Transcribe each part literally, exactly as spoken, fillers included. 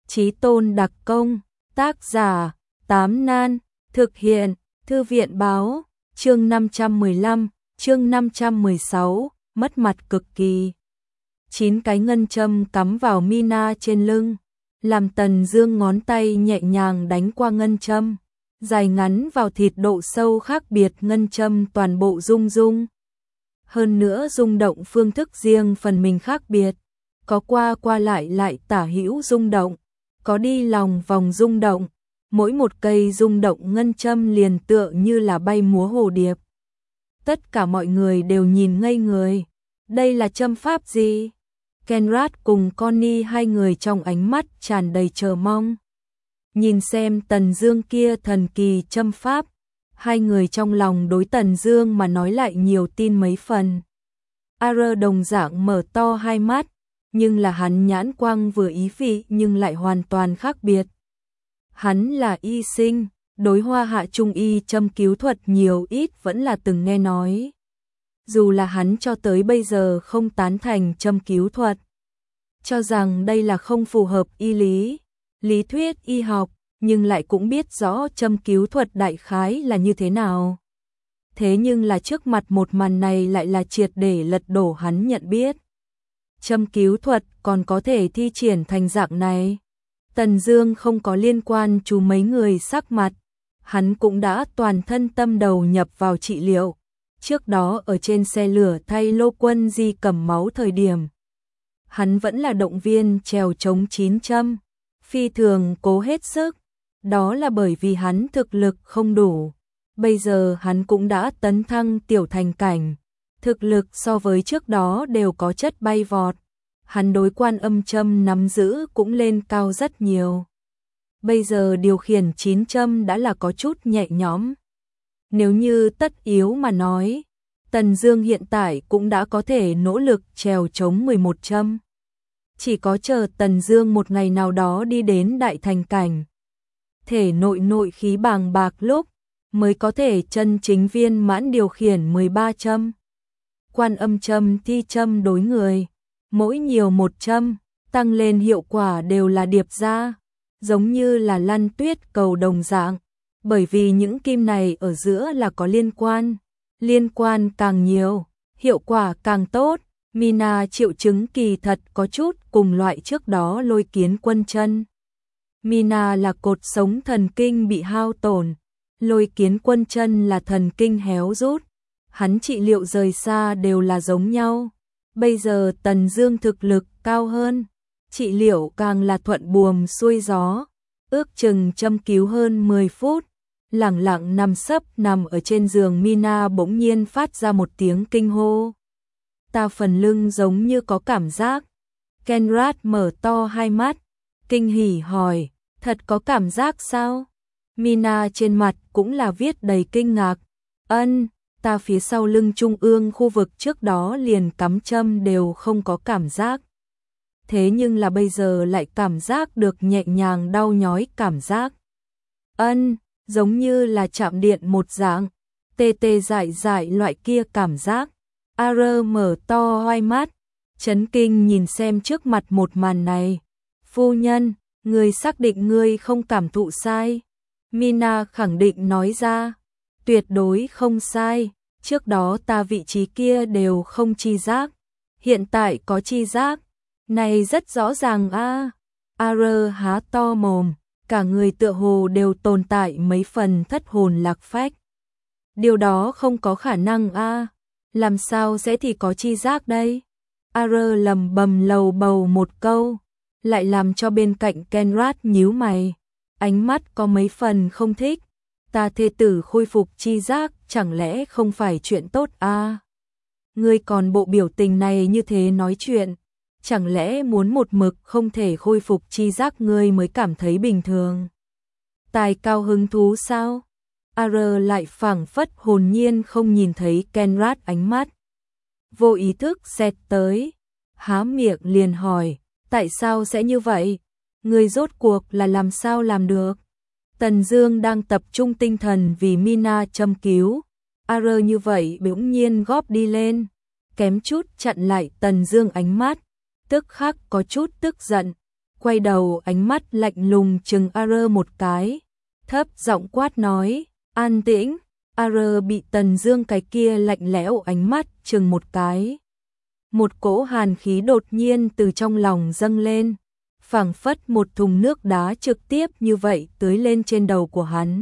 Chí tôn đặc công, tác giả, Tám Nan, thực hiện, Thư viện báo, chương năm trăm mười lăm, chương năm trăm mười sáu, mất mặt cực kỳ. Chín cái ngân châm cắm vào Mina trên lưng, làm Tần Dương ngón tay nhẹ nhàng đánh qua ngân châm, dài ngắn vào thịt độ sâu khác biệt ngân châm toàn bộ rung rung. Hơn nữa rung động phương thức riêng phần mình khác biệt, có qua qua lại lại tả hữu rung động, có đi lòng vòng rung động, mỗi một cây rung động ngân châm liền tựa như là bay múa hồ điệp. Tất cả mọi người đều nhìn ngây người, đây là châm pháp gì? Kenrat cùng Connie hai người trong ánh mắt tràn đầy chờ mong. Nhìn xem Tần Dương kia thần kỳ châm pháp, hai người trong lòng đối Tần Dương mà nói lại nhiều tin mấy phần. A R đồng dạng mở to hai mắt, nhưng là hắn nhãn quang vừa ý vị nhưng lại hoàn toàn khác biệt. Hắn là y sinh, đối hoa hạ trung y châm cứu thuật nhiều ít vẫn là từng nghe nói. Dù là hắn cho tới bây giờ không tán thành châm cứu thuật, cho rằng đây là không phù hợp y lý, lý thuyết y học, nhưng lại cũng biết rõ châm cứu thuật đại khái là như thế nào. Thế nhưng là trước mặt một màn này lại là triệt để lật đổ hắn nhận biết. Châm cứu thuật còn có thể thi triển thành dạng này. Tần Dương không có liên quan chú mấy người sắc mặt, hắn cũng đã toàn thân tâm đầu nhập vào trị liệu. Trước đó ở trên xe lửa thay Lô Quân Di cầm máu thời điểm, hắn vẫn là động viên trèo chống chín châm, phi thường cố hết sức, đó là bởi vì hắn thực lực không đủ. Bây giờ hắn cũng đã tấn thăng tiểu thành cảnh, thực lực so với trước đó đều có chất bay vọt. Hắn đối quan âm châm nắm giữ cũng lên cao rất nhiều. Bây giờ điều khiển chín châm đã là có chút nhẹ nhõm. Nếu như tất yếu mà nói, Tần Dương hiện tại cũng đã có thể nỗ lực trèo chống mười một châm. Chỉ có chờ Tần Dương một ngày nào đó đi đến đại thành cảnh, thể nội nội khí bàng bạc lúc, mới có thể chân chính viên mãn điều khiển mười ba châm. Quan âm châm thi châm đối người, mỗi nhiều một châm, tăng lên hiệu quả đều là điệp ra, giống như là lăn tuyết cầu đồng dạng, bởi vì những kim này ở giữa là có liên quan, liên quan càng nhiều, hiệu quả càng tốt. Mina triệu chứng kỳ thật có chút cùng loại trước đó Lôi Kiến Quân chân. Mina là cột sống thần kinh bị hao tổn, Lôi Kiến Quân chân là thần kinh héo rút, hắn trị liệu rời xa đều là giống nhau. Bây giờ Tần Dương thực lực cao hơn, trị liệu càng là thuận buồm xuôi gió, ước chừng châm cứu hơn mười phút, lẳng lặng nằm sấp nằm ở trên giường Mina bỗng nhiên phát ra một tiếng kinh hô. Ta phần lưng giống như có cảm giác. Kenrat mở to hai mắt, kinh hỉ hỏi, thật có cảm giác sao? Mina trên mặt cũng là viết đầy kinh ngạc. Ân, ta phía sau lưng trung ương khu vực trước đó liền cắm châm đều không có cảm giác. Thế nhưng là bây giờ lại cảm giác được nhẹ nhàng đau nhói cảm giác. Ân, giống như là chạm điện một dạng, tê tê dại dại loại kia cảm giác. A R mở to hai mắt, chấn kinh nhìn xem trước mặt một màn này. Phu nhân, người xác định ngươi không cảm thụ sai. Mina khẳng định nói ra, tuyệt đối không sai, trước đó ta vị trí kia đều không chi giác, hiện tại có chi giác, này rất rõ ràng a. A R há to mồm, cả người tựa hồ đều tồn tại mấy phần thất hồn lạc phách. Điều đó không có khả năng a, làm sao sẽ thì có chi giác đây? A R lầm bầm lầu bầu một câu, lại làm cho bên cạnh Kenrat nhíu mày, ánh mắt có mấy phần không thích. Ta thê tử khôi phục chi giác chẳng lẽ không phải chuyện tốt à? Ngươi còn bộ biểu tình này như thế nói chuyện, chẳng lẽ muốn một mực không thể khôi phục chi giác ngươi mới cảm thấy bình thường? Tài cao hứng thú sao? A R lại phảng phất hồn nhiên không nhìn thấy Kenrat ánh mắt. Vô ý thức xẹt tới, há miệng liền hỏi, tại sao sẽ như vậy? Ngươi rốt cuộc là làm sao làm được? Tần Dương đang tập trung tinh thần vì Mina châm cứu, A R như vậy bỗng nhiên góp đi lên, kém chút chặn lại Tần Dương ánh mắt, tức khắc có chút tức giận. quay đầu ánh mắt lạnh lùng chừng A R một cái, thấp giọng quát nói, an tĩnh. A R bị Tần Dương cái kia lạnh lẽo ánh mắt chừng một cái. Một cỗ hàn khí đột nhiên từ trong lòng dâng lên, phảng phất một thùng nước đá trực tiếp như vậy tưới lên trên đầu của hắn.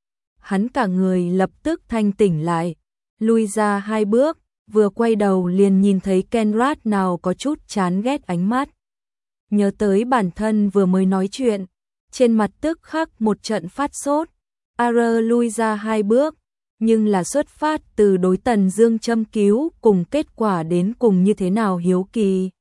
Hắn cả người lập tức thanh tỉnh lại, lui ra hai bước, vừa quay đầu liền nhìn thấy Kenrat nào có chút chán ghét ánh mắt. Nhớ tới bản thân vừa mới nói chuyện, trên mặt tức khắc một trận phát sốt. A R lui ra hai bước, nhưng là xuất phát từ đối Tần Dương châm cứu cùng kết quả đến cùng như thế nào hiếu kỳ.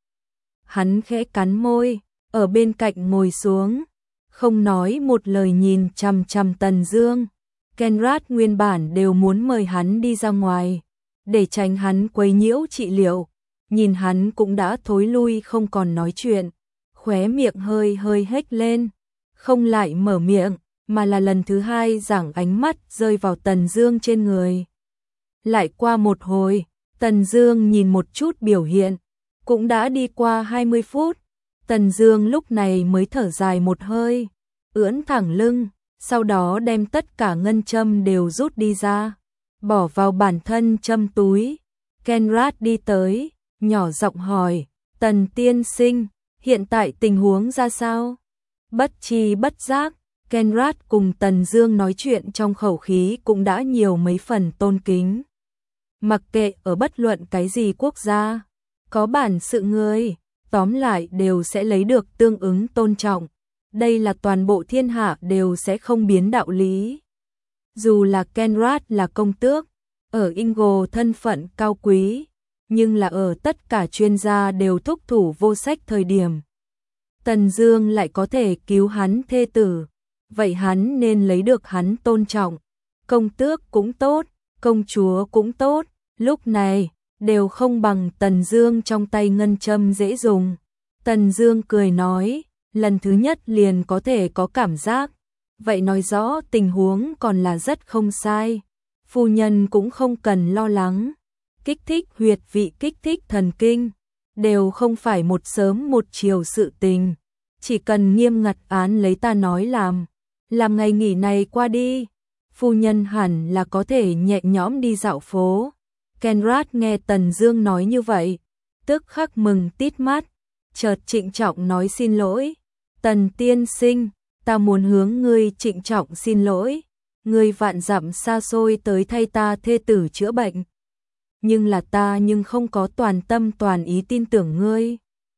Hắn khẽ cắn môi, ở bên cạnh ngồi xuống, không nói một lời nhìn chằm chằm Tần Dương. Kenrat nguyên bản đều muốn mời hắn đi ra ngoài, để tránh hắn quấy nhiễu trị liệu, nhìn hắn cũng đã thối lui không còn nói chuyện, khóe miệng hơi hơi hếch lên, không lại mở miệng, mà là lần thứ hai giảng ánh mắt rơi vào Tần Dương trên người. Lại qua một hồi, Tần Dương nhìn một chút biểu hiện, cũng đã đi qua hai mươi phút, Tần Dương lúc này mới thở dài một hơi, ưỡn thẳng lưng, sau đó đem tất cả ngân châm đều rút đi ra, bỏ vào bản thân châm túi. Kenrat đi tới, nhỏ giọng hỏi, Tần tiên sinh, hiện tại tình huống ra sao? Bất tri bất giác, Kenrat cùng Tần Dương nói chuyện trong khẩu khí cũng đã nhiều mấy phần tôn kính. Mặc kệ ở bất luận cái gì quốc gia, có bản sự người, tóm lại đều sẽ lấy được tương ứng tôn trọng. Đây là toàn bộ thiên hạ đều sẽ không biến đạo lý. Dù là Kenrat là công tước, ở Ingo thân phận cao quý, nhưng là ở tất cả chuyên gia đều thúc thủ vô sách thời điểm, Tần Dương lại có thể cứu hắn thê tử, vậy hắn nên lấy được hắn tôn trọng. Công tước cũng tốt, công chúa cũng tốt, lúc này đều không bằng Tần Dương trong tay ngân châm dễ dùng. Tần Dương cười nói, lần thứ nhất liền có thể có cảm giác, vậy nói rõ tình huống còn là rất không sai. Phu nhân cũng không cần lo lắng, kích thích huyệt vị, kích thích thần kinh, đều không phải một sớm một chiều sự tình, chỉ cần nghiêm ngặt án lấy ta nói làm, làm ngày nghỉ này qua đi, phu nhân hẳn là có thể nhẹ nhõm đi dạo phố. Kenrat nghe Tần Dương nói như vậy, tức khắc mừng tít mắt, chợt trịnh trọng nói xin lỗi, Tần tiên sinh, ta muốn hướng ngươi trịnh trọng xin lỗi, ngươi vạn dặm xa xôi tới thay ta thê tử chữa bệnh, nhưng là ta nhưng không có toàn tâm toàn ý tin tưởng ngươi,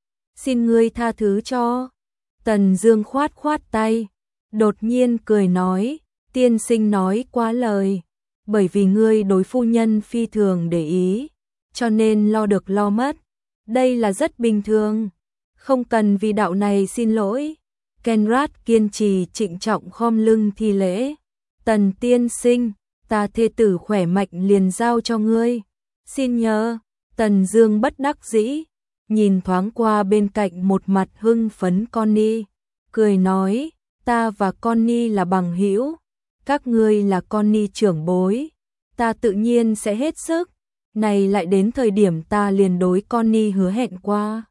xin ngươi tha thứ cho. Tần Dương khoát khoát tay, đột nhiên cười nói, tiên sinh nói quá lời, bởi vì ngươi đối phu nhân phi thường để ý, cho nên lo được lo mất, đây là rất bình thường, không cần vì đạo này xin lỗi. Kenrat kiên trì trịnh trọng khom lưng thi lễ, Tần tiên sinh, ta thê tử khỏe mạnh liền giao cho ngươi, xin nhờ. Tần Dương bất đắc dĩ, nhìn thoáng qua bên cạnh một mặt hưng phấn Connie, cười nói, ta và Connie là bằng hữu, các ngươi là Connie trưởng bối, ta tự nhiên sẽ hết sức, này lại đến thời điểm ta liền đối Connie hứa hẹn qua.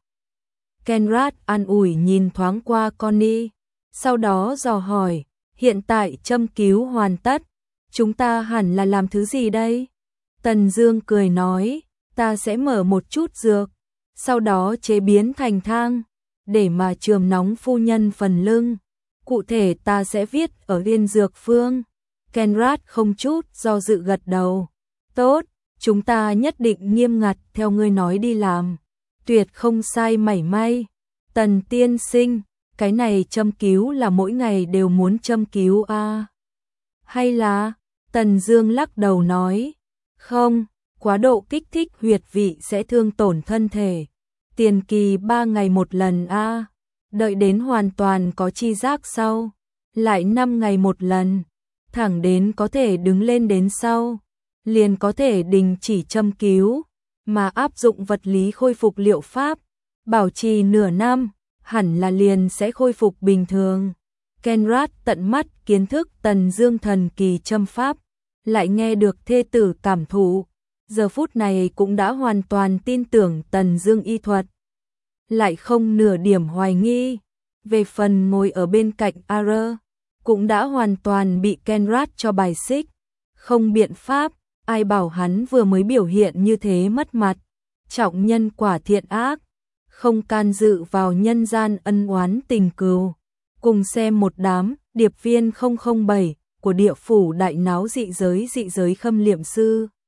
Kenrat an ủi nhìn thoáng qua Connie, sau đó dò hỏi, hiện tại châm cứu hoàn tất, chúng ta hẳn là làm thứ gì đây? Tần Dương cười nói, ta sẽ mở một chút dược, sau đó chế biến thành thang, để mà chườm nóng phu nhân phần lưng, cụ thể ta sẽ viết ở viên dược phương. Kenrat không chút do dự gật đầu, tốt, chúng ta nhất định nghiêm ngặt theo ngươi nói đi làm, tuyệt không sai mảy may. Tần tiên sinh, cái này châm cứu là mỗi ngày đều muốn châm cứu à? Hay là? Tần Dương lắc đầu nói, không, quá độ kích thích huyệt vị sẽ thương tổn thân thể, tiền kỳ ba ngày một lần a, à? Đợi đến hoàn toàn có chi giác sau, lại năm ngày một lần, thẳng đến có thể đứng lên đến sau, liền có thể đình chỉ châm cứu, mà áp dụng vật lý khôi phục liệu pháp, bảo trì nửa năm, hẳn là liền sẽ khôi phục bình thường. Kenrat tận mắt kiến thức Tần Dương thần kỳ châm pháp, lại nghe được thê tử cảm thụ, giờ phút này cũng đã hoàn toàn tin tưởng Tần Dương y thuật, lại không nửa điểm hoài nghi. Về phần ngồi ở bên cạnh a rờ, cũng đã hoàn toàn bị Kenrat cho bài xích. Không biện pháp, ai bảo hắn vừa mới biểu hiện như thế mất mặt. Trọng nhân quả thiện ác, không can dự vào nhân gian ân oán tình cừu. Cùng xem một đám điệp viên không không bảy của địa phủ đại náo dị giới dị giới Khâm Liệm Sư.